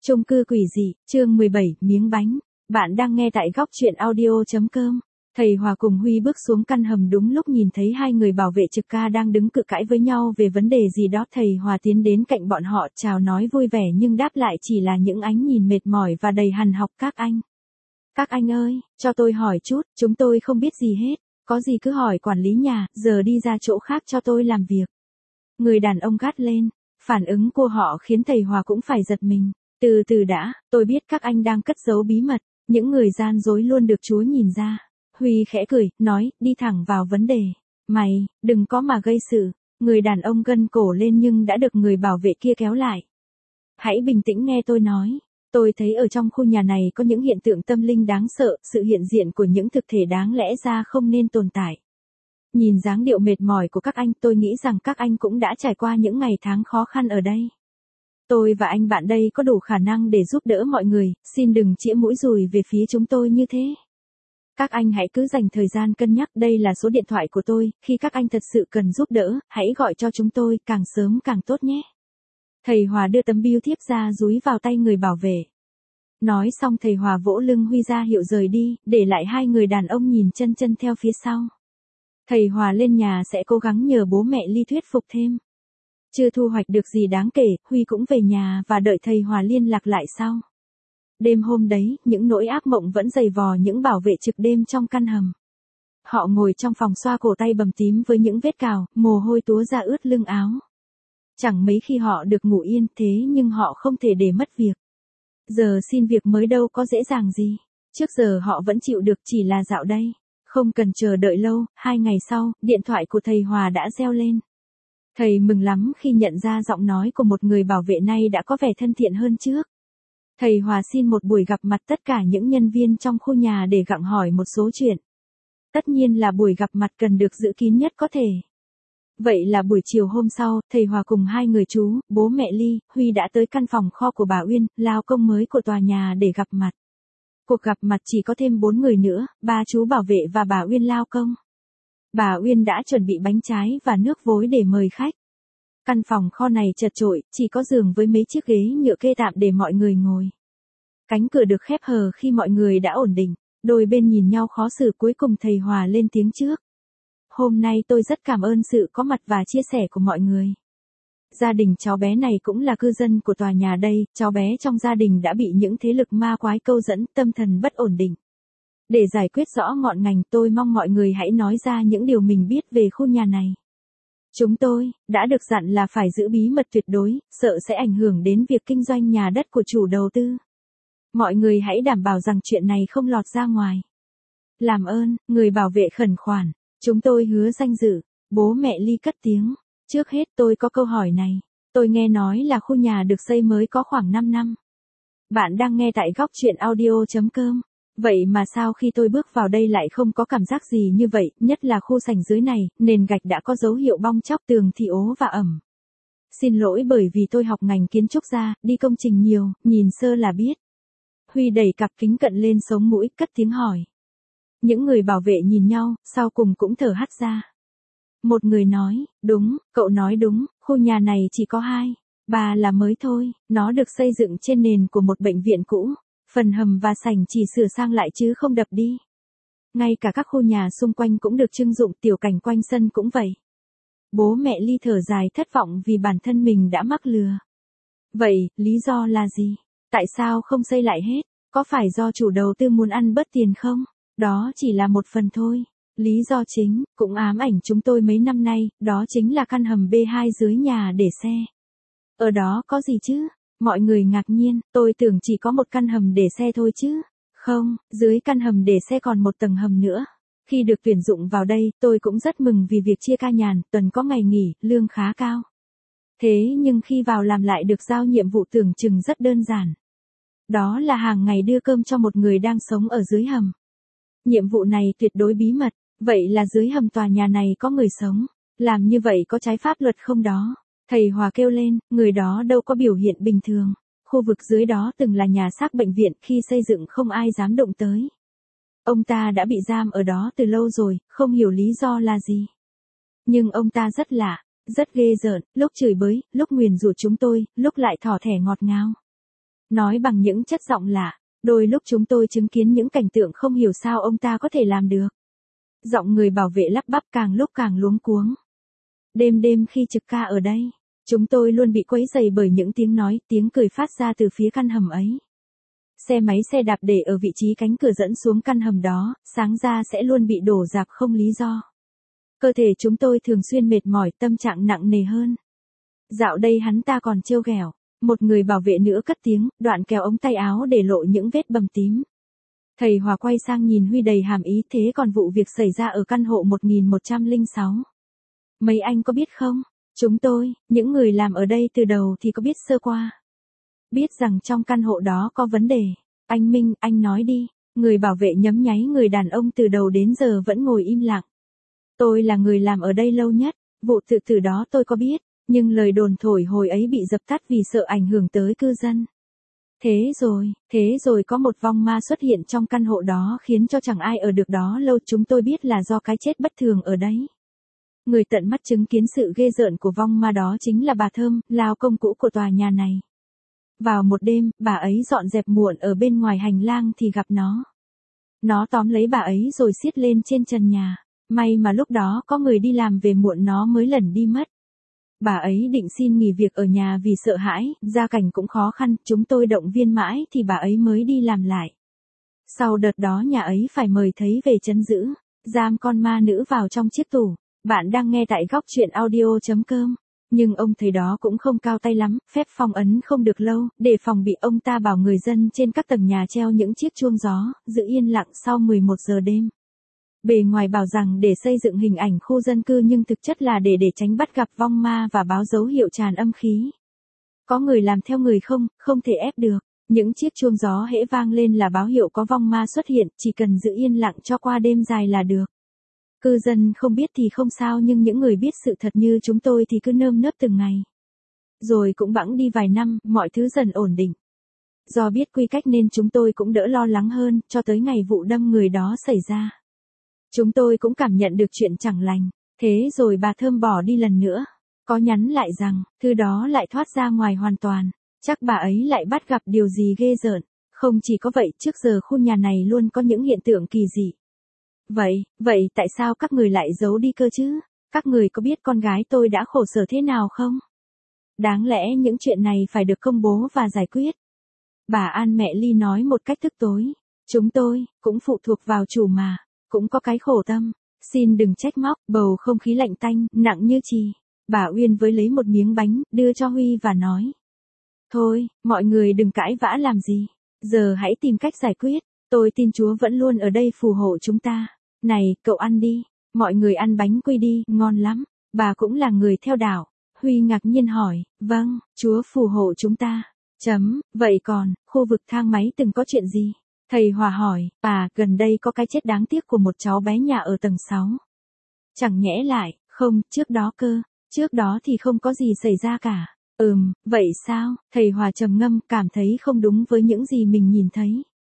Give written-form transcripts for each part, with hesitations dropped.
Chung cư quỷ dị, chương 17, miếng bánh. Bạn đang nghe tại góc truyện audio.com. Thầy Hòa cùng Huy bước xuống căn hầm đúng lúc nhìn thấy hai người bảo vệ trực ca đang đứng cự cãi với nhau về vấn đề gì đó. Thầy Hòa tiến đến cạnh bọn họ chào nói vui vẻ nhưng đáp lại chỉ là những ánh nhìn mệt mỏi và đầy hằn học. Các anh ơi, cho tôi hỏi chút, chúng tôi không biết gì hết. Có gì cứ hỏi quản lý nhà, giờ đi ra chỗ khác cho tôi làm việc. Người đàn ông gắt lên. Phản ứng của họ khiến thầy Hòa cũng phải giật mình. Từ từ đã, tôi biết các anh đang cất giấu bí mật, những người gian dối luôn được Chúa nhìn ra. Huy khẽ cười, nói, đi thẳng vào vấn đề. Mày, đừng có mà gây sự. Người đàn ông gân cổ lên nhưng đã được người bảo vệ kia kéo lại. Hãy bình tĩnh nghe tôi nói. Tôi thấy ở trong khu nhà này có những hiện tượng tâm linh đáng sợ, sự hiện diện của những thực thể đáng lẽ ra không nên tồn tại. Nhìn dáng điệu mệt mỏi của các anh, tôi nghĩ rằng các anh cũng đã trải qua những ngày tháng khó khăn ở đây. Tôi và anh bạn đây có đủ khả năng để giúp đỡ mọi người, xin đừng chĩa mũi dùi về phía chúng tôi như thế. Các anh hãy cứ dành thời gian cân nhắc, đây là số điện thoại của tôi, khi các anh thật sự cần giúp đỡ, hãy gọi cho chúng tôi, càng sớm càng tốt nhé. Thầy Hòa đưa tấm bưu thiếp ra dúi vào tay người bảo vệ. Nói xong thầy Hòa vỗ lưng Huy ra hiệu rời đi, để lại hai người đàn ông nhìn chân theo phía sau. Thầy Hòa lên nhà sẽ cố gắng nhờ bố mẹ Ly thuyết phục thêm. Chưa thu hoạch được gì đáng kể, Huy cũng về nhà và đợi thầy Hòa liên lạc lại sau. Đêm hôm đấy, những nỗi ác mộng vẫn dày vò những bảo vệ trực đêm trong căn hầm. Họ ngồi trong phòng xoa cổ tay bầm tím với những vết cào, mồ hôi túa ra ướt lưng áo. Chẳng mấy khi họ được ngủ yên, thế nhưng họ không thể để mất việc. Giờ xin việc mới đâu có dễ dàng gì. Trước giờ họ vẫn chịu được, chỉ là dạo đây. Không cần chờ đợi lâu, 2 ngày sau, điện thoại của thầy Hòa đã reo lên. Thầy mừng lắm khi nhận ra giọng nói của một người bảo vệ nay đã có vẻ thân thiện hơn trước. Thầy Hòa xin một buổi gặp mặt tất cả những nhân viên trong khu nhà để gặng hỏi một số chuyện. Tất nhiên là buổi gặp mặt cần được giữ kín nhất có thể. Vậy là buổi chiều hôm sau, thầy Hòa cùng hai người chú, bố mẹ Ly, Huy đã tới căn phòng kho của bà Uyên, lao công mới của tòa nhà để gặp mặt. Cuộc gặp mặt chỉ có thêm 4 người nữa, 3 chú bảo vệ và bà Uyên lao công. Bà Uyên đã chuẩn bị bánh trái và nước vối để mời khách. Căn phòng kho này chật chội, chỉ có giường với mấy chiếc ghế nhựa kê tạm để mọi người ngồi. Cánh cửa được khép hờ khi mọi người đã ổn định, đôi bên nhìn nhau khó xử, cuối cùng thầy Hòa lên tiếng trước. Hôm nay tôi rất cảm ơn sự có mặt và chia sẻ của mọi người. Gia đình cháu bé này cũng là cư dân của tòa nhà đây, cháu bé trong gia đình đã bị những thế lực ma quái câu dẫn, tâm thần bất ổn định. Để giải quyết rõ ngọn ngành, tôi mong mọi người hãy nói ra những điều mình biết về khu nhà này. Chúng tôi đã được dặn là phải giữ bí mật tuyệt đối, sợ sẽ ảnh hưởng đến việc kinh doanh nhà đất của chủ đầu tư. Mọi người hãy đảm bảo rằng chuyện này không lọt ra ngoài. Làm ơn, người bảo vệ khẩn khoản, chúng tôi hứa danh dự. Bố mẹ Ly cất tiếng. Trước hết tôi có câu hỏi này. Tôi nghe nói là khu nhà được xây mới có khoảng 5 năm. Bạn đang nghe tại góc truyện audio.com. Vậy mà sao khi tôi bước vào đây lại không có cảm giác gì như vậy, nhất là khu sảnh dưới này, nền gạch đã có dấu hiệu bong tróc, tường thì ố và ẩm. Xin lỗi bởi vì tôi học ngành kiến trúc ra, đi công trình nhiều, nhìn sơ là biết. Huy đẩy cặp kính cận lên sống mũi, cất tiếng hỏi. Những người bảo vệ nhìn nhau, sau cùng cũng thở hắt ra. Một người nói, đúng, cậu nói đúng, khu nhà này chỉ có 2, 3 là mới thôi, nó được xây dựng trên nền của một bệnh viện cũ. Phần hầm và sảnh chỉ sửa sang lại chứ không đập đi. Ngay cả các khu nhà xung quanh cũng được trưng dụng, tiểu cảnh quanh sân cũng vậy. Bố mẹ Ly thở dài thất vọng vì bản thân mình đã mắc lừa. Vậy, lý do là gì? Tại sao không xây lại hết? Có phải do chủ đầu tư muốn ăn bớt tiền không? Đó chỉ là một phần thôi. Lý do chính, cũng ám ảnh chúng tôi mấy năm nay, đó chính là căn hầm B2 dưới nhà để xe. Ở đó có gì chứ? Mọi người ngạc nhiên, tôi tưởng chỉ có một căn hầm để xe thôi chứ. Không, dưới căn hầm để xe còn một tầng hầm nữa. Khi được tuyển dụng vào đây, tôi cũng rất mừng vì việc chia ca nhàn, tuần có ngày nghỉ, lương khá cao. Thế nhưng khi vào làm lại được giao nhiệm vụ tưởng chừng rất đơn giản. Đó là hàng ngày đưa cơm cho một người đang sống ở dưới hầm. Nhiệm vụ này tuyệt đối bí mật, vậy là dưới hầm tòa nhà này có người sống. Làm như vậy có trái pháp luật không đó? Thầy Hòa kêu lên, người đó đâu có biểu hiện bình thường. Khu vực dưới đó từng là nhà xác bệnh viện, khi xây dựng không ai dám động tới. Ông ta đã bị giam ở đó từ lâu rồi, không hiểu lý do là gì. Nhưng ông ta rất lạ, rất ghê rợn, lúc chửi bới, lúc nguyền rủa chúng tôi, lúc lại thỏ thẻ ngọt ngào. Nói bằng những chất giọng lạ, đôi lúc chúng tôi chứng kiến những cảnh tượng không hiểu sao ông ta có thể làm được. Giọng người bảo vệ lắp bắp càng lúc càng luống cuống. Đêm đêm khi trực ca ở đây, chúng tôi luôn bị quấy rầy bởi những tiếng nói, tiếng cười phát ra từ phía căn hầm ấy. Xe máy xe đạp để ở vị trí cánh cửa dẫn xuống căn hầm đó, sáng ra sẽ luôn bị đổ rạp không lý do. Cơ thể chúng tôi thường xuyên mệt mỏi, tâm trạng nặng nề hơn. Dạo đây hắn ta còn trêu ghẹo. Một người bảo vệ nữa cất tiếng, đoạn kéo ống tay áo để lộ những vết bầm tím. Thầy Hòa quay sang nhìn Huy đầy hàm ý, thế còn vụ việc xảy ra ở căn hộ 1106. Mấy anh có biết không? Chúng tôi, những người làm ở đây từ đầu thì có biết sơ qua. Biết rằng trong căn hộ đó có vấn đề. Anh Minh, anh nói đi. Người bảo vệ nhấm nháy, người đàn ông từ đầu đến giờ vẫn ngồi im lặng. Tôi là người làm ở đây lâu nhất, vụ tự tử đó tôi có biết, nhưng lời đồn thổi hồi ấy bị dập tắt vì sợ ảnh hưởng tới cư dân. Thế rồi có một vong ma xuất hiện trong căn hộ đó khiến cho chẳng ai ở được đó lâu, chúng tôi biết là do cái chết bất thường ở đấy. Người tận mắt chứng kiến sự ghê rợn của vong ma đó chính là bà Thơm, lao công cũ của tòa nhà này. Vào một đêm, bà ấy dọn dẹp muộn ở bên ngoài hành lang thì gặp nó. Nó tóm lấy bà ấy rồi siết lên trên trần nhà. May mà lúc đó có người đi làm về muộn, nó mới lẩn đi mất. Bà ấy định xin nghỉ việc ở nhà vì sợ hãi, gia cảnh cũng khó khăn, chúng tôi động viên mãi thì bà ấy mới đi làm lại. Sau đợt đó nhà ấy phải mời thấy về trấn giữ, giam con ma nữ vào trong chiếc tủ. Bạn đang nghe tại góc truyện audio.com. Nhưng ông thầy đó cũng không cao tay lắm, phép phong ấn không được lâu, để phòng bị ông ta bảo người dân trên các tầng nhà treo những chiếc chuông gió, giữ yên lặng sau 11 giờ đêm. Bề ngoài bảo rằng để xây dựng hình ảnh khu dân cư nhưng thực chất là để tránh bắt gặp vong ma và báo dấu hiệu tràn âm khí. Có người làm theo người không thể ép được. Những chiếc chuông gió hễ vang lên là báo hiệu có vong ma xuất hiện, chỉ cần giữ yên lặng cho qua đêm dài là được. Cư dân không biết thì không sao, nhưng những người biết sự thật như chúng tôi thì cứ nơm nớp từng ngày. Rồi cũng bẵng đi vài năm, mọi thứ dần ổn định. Do biết quy cách nên chúng tôi cũng đỡ lo lắng hơn, cho tới ngày vụ đâm người đó xảy ra. Chúng tôi cũng cảm nhận được chuyện chẳng lành. Thế rồi bà Thơm bỏ đi lần nữa. Có nhắn lại rằng, thư đó lại thoát ra ngoài hoàn toàn. Chắc bà ấy lại bắt gặp điều gì ghê rợn. Không chỉ có vậy, trước giờ khu nhà này luôn có những hiện tượng kỳ dị. Vậy tại sao các người lại giấu đi cơ chứ? Các người có biết con gái tôi đã khổ sở thế nào không? Đáng lẽ những chuyện này phải được công bố và giải quyết. Bà An mẹ Ly nói một cách tức tối. Chúng tôi, cũng phụ thuộc vào chủ mà. Cũng có cái khổ tâm. Xin đừng trách móc, bầu không khí lạnh tanh, nặng như chì. Bà Uyên với lấy một miếng bánh, đưa cho Huy và nói. Thôi, mọi người đừng cãi vã làm gì. Giờ hãy tìm cách giải quyết. Tôi tin Chúa vẫn luôn ở đây phù hộ chúng ta. Này, cậu ăn đi. Mọi người ăn bánh quy đi, ngon lắm. Bà cũng là người theo đạo. Huy ngạc nhiên hỏi, vâng, Chúa phù hộ chúng ta. Vậy còn, khu vực thang máy từng có chuyện gì? Thầy Hòa hỏi, gần đây có cái chết đáng tiếc của một cháu bé nhà ở tầng 6. Chẳng nhẽ lại, không, trước đó cơ. Trước đó thì không có gì xảy ra cả. Vậy sao? Thầy Hòa trầm ngâm, cảm thấy không đúng với những gì mình nhìn thấy.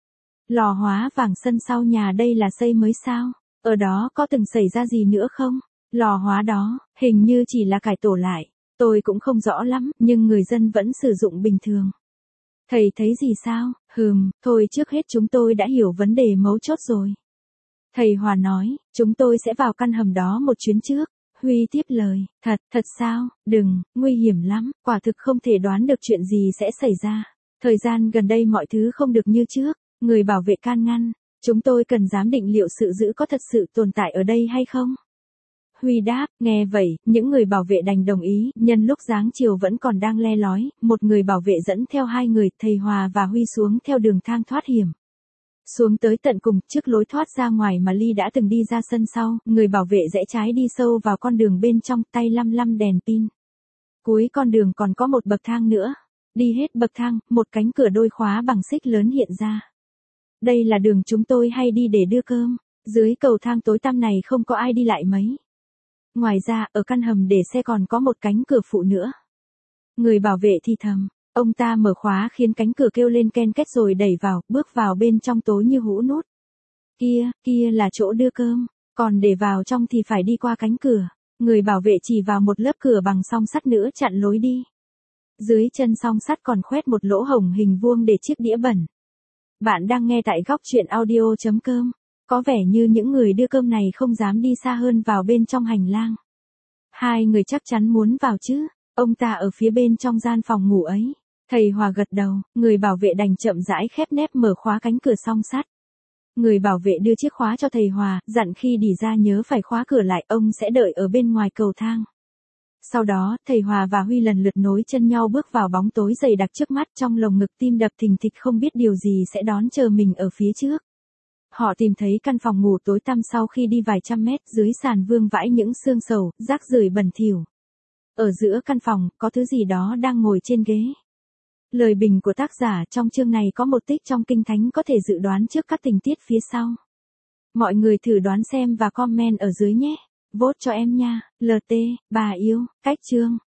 Lò hóa vàng sân sau nhà đây là xây mới sao? Ở đó có từng xảy ra gì nữa không? Lò hóa đó, hình như chỉ là cải tổ lại. Tôi cũng không rõ lắm, nhưng người dân vẫn sử dụng bình thường. Thầy thấy gì sao? Thôi trước hết chúng tôi đã hiểu vấn đề mấu chốt rồi. Thầy Hòa nói, chúng tôi sẽ vào căn hầm đó một chuyến trước. Huy tiếp lời, thật sao? Đừng, nguy hiểm lắm, quả thực không thể đoán được chuyện gì sẽ xảy ra. Thời gian gần đây mọi thứ không được như trước. Người bảo vệ can ngăn, chúng tôi cần giám định liệu sự dữ có thật sự tồn tại ở đây hay không? Huy đáp, nghe vậy, những người bảo vệ đành đồng ý, nhân lúc dáng chiều vẫn còn đang le lói, một người bảo vệ dẫn theo hai người, thầy Hòa và Huy xuống theo đường thang thoát hiểm. Xuống tới tận cùng, trước lối thoát ra ngoài mà Ly đã từng đi ra sân sau, người bảo vệ rẽ trái đi sâu vào con đường bên trong, tay lăm đèn pin. Cuối con đường còn có một bậc thang nữa. Đi hết bậc thang, một cánh cửa đôi khóa bằng xích lớn hiện ra. Đây là đường chúng tôi hay đi để đưa cơm. Dưới cầu thang tối tăm này không có ai đi lại mấy. Ngoài ra, ở căn hầm để xe còn có một cánh cửa phụ nữa. Người bảo vệ thì thầm. Ông ta mở khóa khiến cánh cửa kêu lên ken két rồi đẩy vào, bước vào bên trong tối như hũ nút. Kia là chỗ đưa cơm. Còn để vào trong thì phải đi qua cánh cửa. Người bảo vệ chỉ vào một lớp cửa bằng song sắt nữa chặn lối đi. Dưới chân song sắt còn khoét một lỗ hổng hình vuông để chiếc đĩa bẩn. Bạn đang nghe tại góc chuyện audio.com. Có vẻ như những người đưa cơm này không dám đi xa hơn vào bên trong hành lang. Hai người chắc chắn muốn vào chứ, ông ta ở phía bên trong gian phòng ngủ ấy. Thầy Hòa gật đầu, người bảo vệ đành chậm rãi khép nép mở khóa cánh cửa song sắt. Người bảo vệ đưa chiếc khóa cho thầy Hòa, dặn khi đi ra nhớ phải khóa cửa lại, ông sẽ đợi ở bên ngoài cầu thang. Sau đó, thầy Hòa và Huy lần lượt nối chân nhau bước vào bóng tối dày đặc trước mắt, trong lồng ngực tim đập thình thịch không biết điều gì sẽ đón chờ mình ở phía trước. Họ tìm thấy căn phòng ngủ tối tăm sau khi đi vài trăm mét, dưới sàn vương vãi những xương sầu, rác rưởi bẩn thỉu. Ở giữa căn phòng, có thứ gì đó đang ngồi trên ghế. Lời bình của tác giả trong chương này có một tích trong Kinh Thánh có thể dự đoán trước các tình tiết phía sau. Mọi người thử đoán xem và comment ở dưới nhé. Vote cho em nha, LT, bà yêu, cách chương.